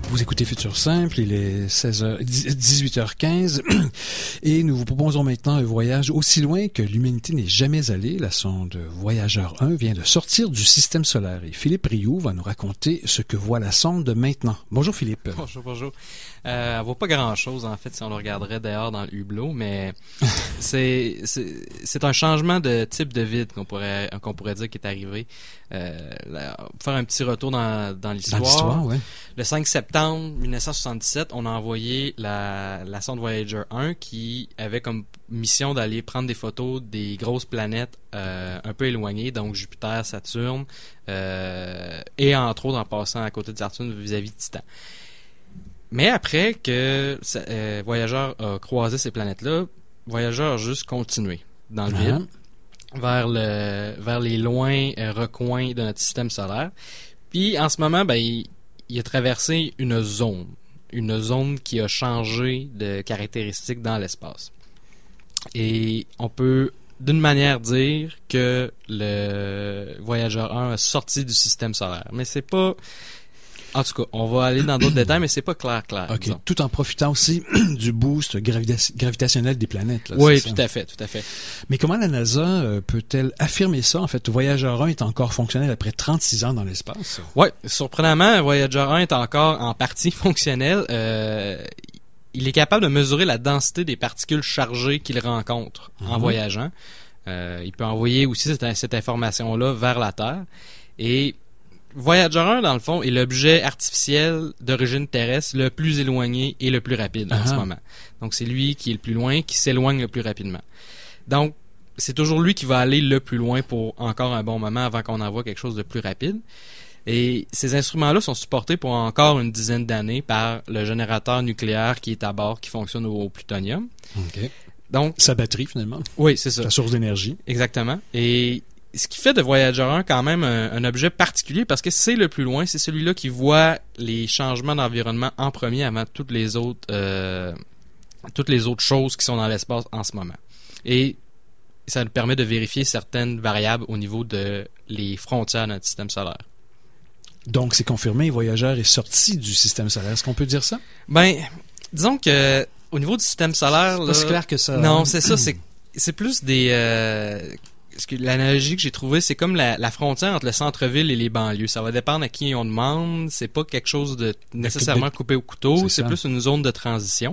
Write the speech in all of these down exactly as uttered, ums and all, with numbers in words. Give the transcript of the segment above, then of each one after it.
Vous écoutez Futur Simple, il est seize heures, dix-huit heures quinze et nous vous proposons maintenant un voyage aussi loin que l'humanité n'est jamais allée. La sonde Voyageur un vient de sortir du système solaire et Philippe Rioux va nous raconter ce que voit la sonde maintenant. Bonjour Philippe. Bonjour, bonjour. Euh, elle ne vaut pas grand-chose en fait si on le regarderait dehors dans le hublot, mais c'est, c'est, c'est un changement de type de vide qu'on pourrait, qu'on pourrait dire qui est arrivé. Euh, là, pour faire un petit retour dans, dans l'histoire, dans l'histoire ouais. Le cinq septembre dix-neuf cent soixante-dix-sept, on a envoyé la, la sonde Voyager un qui avait comme mission d'aller prendre des photos des grosses planètes euh, un peu éloignées, donc Jupiter, Saturne, euh, et entre autres en passant à côté de Saturne vis-à-vis de Titan. Mais après que euh, Voyager a croisé ces planètes-là, Voyager a juste continué dans le vide, uh-huh. vers le vers les loints euh, recoins de notre système solaire. Puis en ce moment, ben il, il a traversé une zone, une zone qui a changé de caractéristiques dans l'espace. Et on peut d'une manière dire que le Voyager un a sorti du système solaire, mais c'est pas. En tout cas, on va aller dans d'autres détails, mais c'est pas clair, clair. OK. Disons. Tout en profitant aussi du boost gravita- gravitationnel des planètes. Là, oui, c'est tout ça? à fait, tout à fait. Mais comment la NASA euh, peut-elle affirmer ça? En fait, Voyager un est encore fonctionnel après trente-six ans dans l'espace. Oui, surprenamment, Voyager un est encore en partie fonctionnel. Euh, il est capable de mesurer la densité des particules chargées qu'il rencontre mm-hmm. en voyageant. Euh, il peut envoyer aussi cette, cette information-là vers la Terre. Et Voyager un, dans le fond, est l'objet artificiel d'origine terrestre le plus éloigné et le plus rapide en uh-huh. ce moment. Donc, c'est lui qui est le plus loin, qui s'éloigne le plus rapidement. Donc, c'est toujours lui qui va aller le plus loin pour encore un bon moment avant qu'on envoie quelque chose de plus rapide. Et ces instruments-là sont supportés pour encore une dizaine d'années par le générateur nucléaire qui est à bord, qui fonctionne au, au plutonium. OK. Donc, sa batterie, finalement. Oui, c'est ça. Sa source d'énergie. Exactement. Et ce qui fait de Voyager un quand même un, un objet particulier parce que c'est le plus loin, c'est celui-là qui voit les changements d'environnement en premier avant toutes les autres euh, toutes les autres choses qui sont dans l'espace en ce moment. Et ça nous permet de vérifier certaines variables au niveau de les frontières de notre système solaire. Donc, c'est confirmé, Voyager est sorti du système solaire. Est-ce qu'on peut dire ça? Ben, disons que au niveau du système solaire... C'est là, pas si clair que ça. Non, c'est ça, c'est, c'est plus des... Euh, Parce que l'analogie que j'ai trouvée, c'est comme la, la frontière entre le centre-ville et les banlieues. Ça va dépendre à qui on demande. C'est pas quelque chose de nécessairement coupé au couteau. C'est, c'est plus une zone de transition.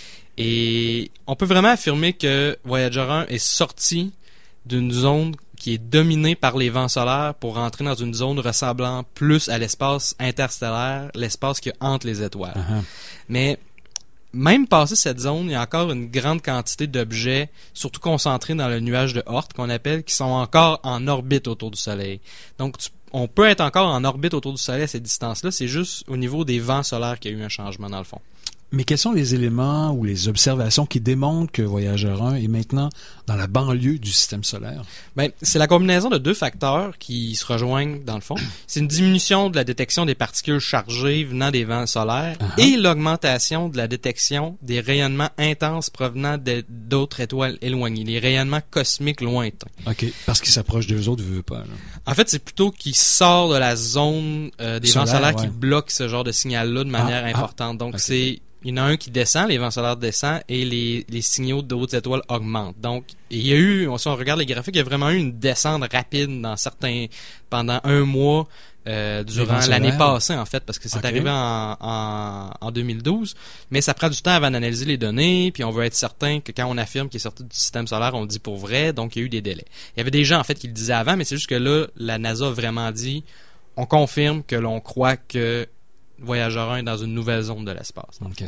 Et on peut vraiment affirmer que Voyager un est sorti d'une zone qui est dominée par les vents solaires pour rentrer dans une zone ressemblant plus à l'espace interstellaire, l'espace qui est entre les étoiles. Uh-huh. Mais même passé cette zone, il y a encore une grande quantité d'objets, surtout concentrés dans le nuage de Oort, qu'on appelle, qui sont encore en orbite autour du Soleil. Donc, tu, on peut être encore en orbite autour du Soleil à cette distance-là. C'est juste au niveau des vents solaires qu'il y a eu un changement, dans le fond. Mais quels sont les éléments ou les observations qui démontrent que Voyager un est maintenant dans la banlieue du système solaire? Ben, c'est la combinaison de deux facteurs qui se rejoignent dans le fond. C'est une diminution de la détection des particules chargées venant des vents solaires uh-huh. et l'augmentation de la détection des rayonnements intenses provenant de, d'autres étoiles éloignées, les rayonnements cosmiques lointains. OK, parce qu'ils s'approchent d'eux autres, veut pas. Là. En fait, c'est plutôt qu'ils sortent de la zone euh, des Solaire, vents solaires ouais. qui bloquent ce genre de signal-là de manière ah, importante. Donc, okay. c'est il y en a un qui descend, les vents solaires descendent et les, les signaux d'autres étoiles augmentent. Donc, il y a eu, si on regarde les graphiques, il y a vraiment eu une descente rapide dans certains, pendant un mois euh, durant l'année passée en fait, parce que c'est okay. arrivé en, en, en deux mille douze. Mais ça prend du temps avant d'analyser les données, puis on veut être certain que quand on affirme qu'il est sorti du système solaire, on le dit pour vrai. Donc, il y a eu des délais. Il y avait des gens en fait qui le disaient avant, mais c'est juste que là, la NASA a vraiment dit, on confirme que l'on croit que Voyager un est dans une nouvelle zone de l'espace. OK.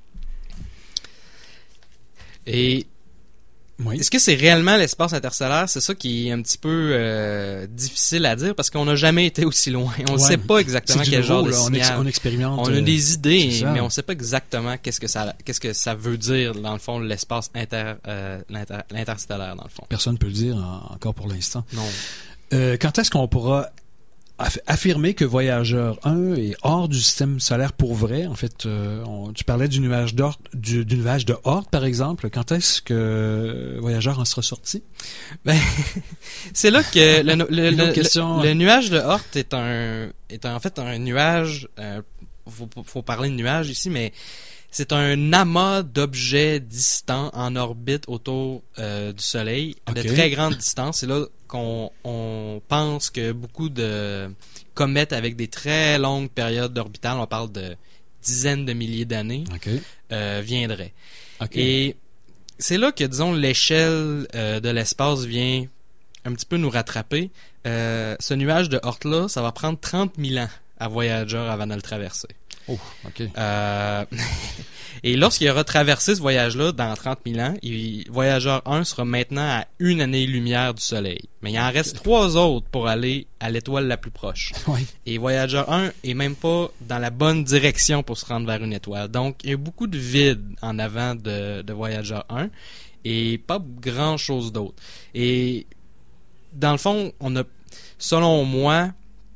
Et oui. Est-ce que c'est réellement l'espace interstellaire? C'est ça qui est un petit peu euh, difficile à dire parce qu'on n'a jamais été aussi loin. On ne ouais. sait pas exactement quel nouveau, genre de là, on signal. Ex- on expérimente. On a des idées, mais on ne sait pas exactement qu'est-ce que ça, qu'est-ce que ça veut dire dans le fond l'espace inter, euh, l'inter, l'interstellaire dans le fond. Personne ne peut le dire en, encore pour l'instant. Non. Euh, quand est-ce qu'on pourra affirmer que Voyager un est hors du système solaire pour vrai? En fait, euh, on, tu parlais du nuage d'Oort, du, du nuage de Oort, par exemple. Quand est-ce que Voyager en sera sorti? Ben, c'est là que le, le, le, question, le, le nuage de Oort est un est en fait un nuage euh, faut, faut parler de nuages ici, mais c'est un amas d'objets distants en orbite autour euh, du Soleil, à okay. de très grandes distances. C'est là qu'on on pense que beaucoup de comètes avec des très longues périodes d'orbitales, on parle de dizaines de milliers d'années, okay. euh, viendraient. Okay. Et c'est là que, disons, l'échelle euh, de l'espace vient un petit peu nous rattraper. Euh, ce nuage de Oort-là, ça va prendre trente mille ans à Voyager avant de le traverser. Oh, OK. Euh... Et lorsqu'il aura traversé ce voyage-là dans trente mille ans, il... Voyager un sera maintenant à une année-lumière du Soleil. Mais il en reste okay. trois autres pour aller à l'étoile la plus proche. Oui. Et Voyager un est même pas dans la bonne direction pour se rendre vers une étoile. Donc, il y a beaucoup de vide en avant de, de Voyager un et pas grand-chose d'autre. Et dans le fond, on a, selon moi,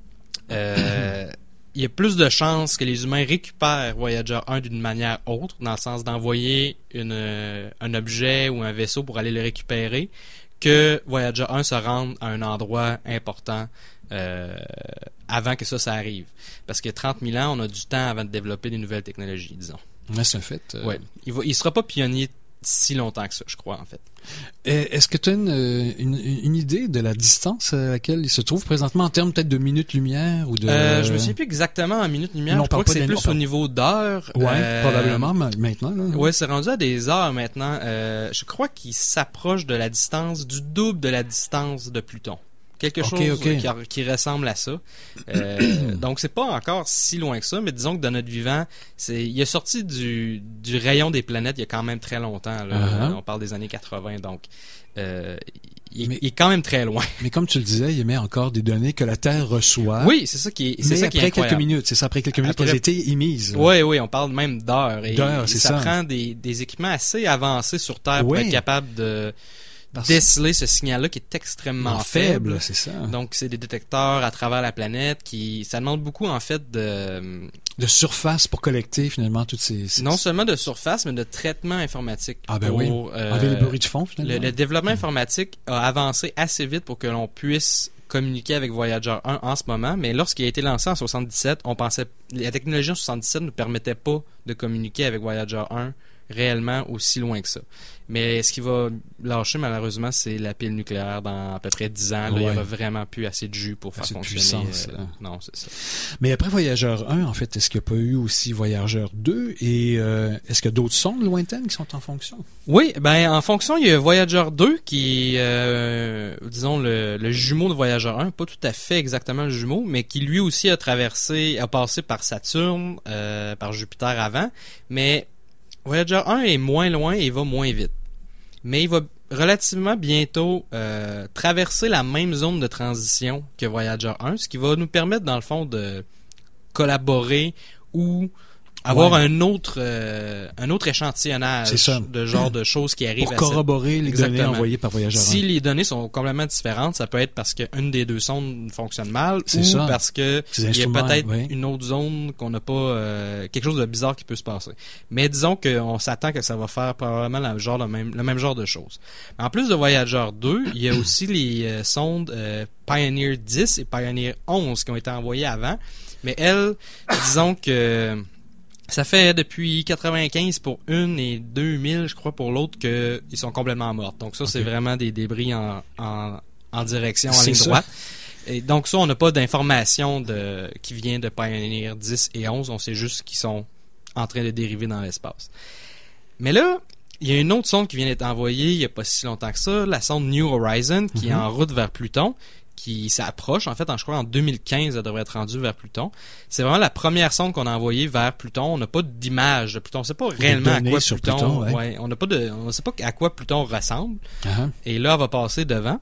euh, il y a plus de chances que les humains récupèrent Voyager un d'une manière autre, dans le sens d'envoyer une, euh, un objet ou un vaisseau pour aller le récupérer, que Voyager un se rende à un endroit important euh, avant que ça, ça arrive. Parce que trente mille ans, on a du temps avant de développer des nouvelles technologies, disons. Ouais, c'est un fait. Euh... Ouais. Il ne sera pas pionnier si longtemps que ça, je crois, en fait. Est-ce que tu as une, une, une idée de la distance à laquelle il se trouve présentement en termes peut-être de minutes-lumière ou de... Euh, je me souviens plus exactement en minutes-lumière. Non, je crois que c'est plus au niveau d'heures. Oui, euh, probablement maintenant. Oui, c'est rendu à des heures maintenant. Euh, je crois qu'il s'approche de la distance, du double de la distance de Pluton. Quelque okay, chose okay. Qui, qui ressemble à ça. Euh, donc, c'est pas encore si loin que ça, mais disons que dans notre vivant, c'est, il est sorti du, du rayon des planètes il y a quand même très longtemps. Là. Uh-huh. On parle des années quatre-vingts, donc euh, il, mais, il est quand même très loin. Mais comme tu le disais, il émet encore des données que la Terre reçoit. Oui, c'est ça qui est, c'est mais ça après qui est quelques minutes, c'est ça, après quelques minutes après... qu'elles étaient émises. Oui, oui, on parle même d'heures. Et, d'heures, c'est ça. Ça ça. prend des, des équipements assez avancés sur Terre oui. pour être capable de... Parce... déceler ce signal-là qui est extrêmement non, faible. faible c'est ça. Donc, c'est des détecteurs à travers la planète qui... Ça demande beaucoup, en fait, de... de surface pour collecter, finalement, toutes ces... ces... Non seulement de surface, mais de traitement informatique. Ah ben pour, oui, euh, avec les bruits de fond, finalement. Le, le développement mmh. informatique a avancé assez vite pour que l'on puisse communiquer avec Voyager un en ce moment, mais lorsqu'il a été lancé en soixante-dix-sept, on pensait... La technologie en soixante-dix-sept ne permettait pas de communiquer avec Voyager un réellement aussi loin que ça. Mais ce qui va lâcher, malheureusement, c'est la pile nucléaire dans à peu près dix ans. Là, ouais. Il n'y aura vraiment plus assez de jus pour faire assez fonctionner. Puissance, euh, non, c'est ça. Mais après Voyager un, en fait, est-ce qu'il n'y a pas eu aussi Voyager deux? Et euh, est-ce qu'il y a d'autres sondes lointaines qui sont en fonction? Oui, ben en fonction, il y a Voyager deux qui est, euh, disons, le, le jumeau de Voyager un. Pas tout à fait exactement le jumeau, mais qui lui aussi a traversé, a passé par Saturne, euh, par Jupiter avant. Mais Voyager un est moins loin et va moins vite. Mais il va relativement bientôt euh, traverser la même zone de transition que Voyager un, ce qui va nous permettre, dans le fond, de collaborer ou avoir ouais. un autre euh, un autre échantillonnage de genre de choses qui arrivent pour à corroborer cette... les Exactement. données envoyées par Voyager un. Si les données sont complètement différentes, ça peut être parce qu'une des deux sondes fonctionne mal c'est ou ça. parce que il y a peut-être oui. une autre zone qu'on n'a pas euh, quelque chose de bizarre qui peut se passer. Mais disons qu'on s'attend que ça va faire probablement le genre le même le même genre de choses. En plus de Voyager deux, il y a aussi les euh, sondes euh, Pioneer dix et Pioneer onze qui ont été envoyées avant, mais elles, disons que ça fait depuis quatre-vingt-quinze pour une et deux mille, je crois, pour l'autre, qu'ils sont complètement mortes. Donc ça, okay. c'est vraiment des débris en, en, en direction, en ligne droite. Et donc ça, on n'a pas d'information de, qui vient de Pioneer dix et onze. On sait juste qu'ils sont en train de dériver dans l'espace. Mais là, il y a une autre sonde qui vient d'être envoyée il n'y a pas si longtemps que ça, la sonde New Horizon, qui mm-hmm. est en route vers Pluton, qui s'approche. En fait, en, je crois en deux mille quinze, elle devrait être rendue vers Pluton. C'est vraiment la première sonde qu'on a envoyée vers Pluton. On n'a pas d'image de Pluton. On ne sait pas réellement à quoi Pluton... Pluton ouais. Ouais, on n'a pas de, on ne sait pas à quoi Pluton ressemble. Uh-huh. Et là, elle va passer devant.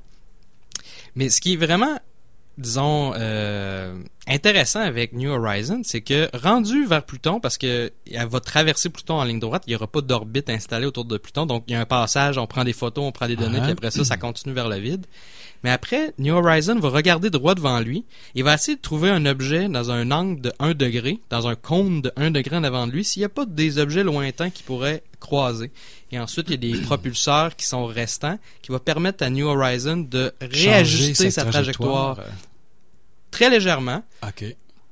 Mais ce qui est vraiment, disons, euh, intéressant avec New Horizon, c'est que rendu vers Pluton, parce que elle va traverser Pluton en ligne droite, il n'y aura pas d'orbite installée autour de Pluton. Donc, il y a un passage, on prend des photos, on prend des données, uh-huh. puis après ça, ça continue vers le vide. Mais après, New Horizon va regarder droit devant lui et va essayer de trouver un objet dans un angle de un degré, dans un cône de un degré en avant de lui, s'il n'y a pas des objets lointains qui pourraient croiser. Et ensuite, il y a des propulseurs qui sont restants, qui vont permettre à New Horizon de réajuster sa trajectoire, trajectoire très légèrement. Okay.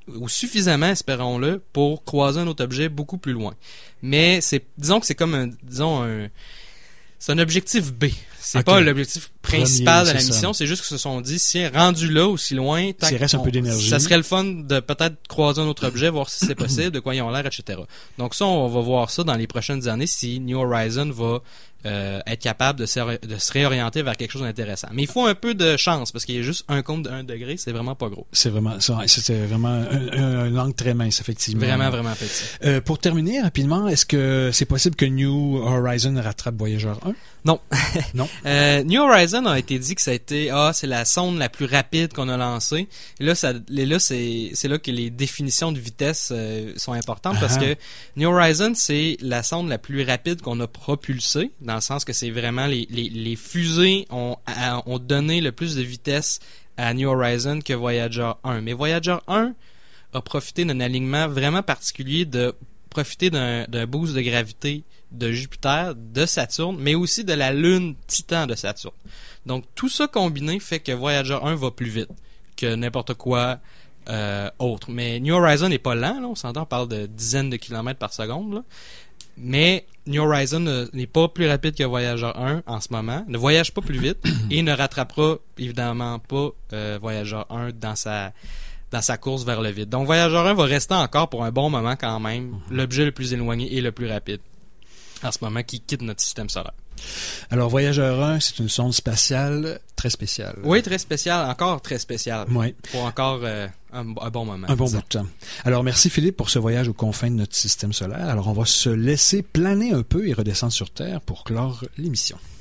ou suffisamment, espérons-le, pour croiser un autre objet beaucoup plus loin. Mais c'est, disons que c'est comme un, disons un, c'est un objectif B. C'est okay. pas l'objectif principal Premier, de la mission, ça. C'est juste qu'ils se sont dit, si rendu là aussi loin, tant S'il reste un peu d'énergie, ça serait le fun de peut-être croiser un autre objet, voir si c'est possible, de quoi ils ont l'air, et cetera. Donc ça, on va voir ça dans les prochaines années si New Horizons va euh, être capable de se, de se réorienter vers quelque chose d'intéressant. Mais il faut un peu de chance, parce qu'il y a juste un compte de un degré, c'est vraiment pas gros. C'est vraiment, c'était vraiment un, un, un angle très mince, effectivement. Vraiment, vraiment petit. Euh, pour terminer rapidement, est-ce que c'est possible que New Horizons rattrape Voyager un? Non. Non. euh, New Horizons a été dit que ça a été, ah, c'est la sonde la plus rapide qu'on a lancée. Et là, ça, et là, c'est, c'est là que les définitions de vitesse euh, sont importantes, parce que New Horizons, c'est la sonde la plus rapide qu'on a propulsée, dans le sens que c'est vraiment les, les, les fusées ont, ont donné le plus de vitesse à New Horizons que Voyager un. Mais Voyager un a profité d'un alignement vraiment particulier, de profiter d'un, d'un boost de gravité de Jupiter, de Saturne, mais aussi de la Lune Titan de Saturne. Donc, tout ça combiné fait que Voyager un va plus vite que n'importe quoi euh, autre. Mais New Horizons n'est pas lent, là, on s'entend, on parle de dizaines de kilomètres par seconde, là. Mais New Horizons n'est pas plus rapide que Voyager un en ce moment, ne voyage pas plus vite et ne rattrapera évidemment pas euh, Voyager un dans sa dans sa course vers le vide. Donc Voyager un va rester encore pour un bon moment quand même l'objet le plus éloigné et le plus rapide en ce moment qui quitte notre système solaire. Alors, Voyager un, c'est une sonde spatiale très spéciale. Oui, très spéciale, encore très spéciale. Oui. Pour encore euh, un, un bon moment. Un bon bout de temps. Alors, merci Philippe pour ce voyage aux confins de notre système solaire. Alors, on va se laisser planer un peu et redescendre sur Terre pour clore l'émission.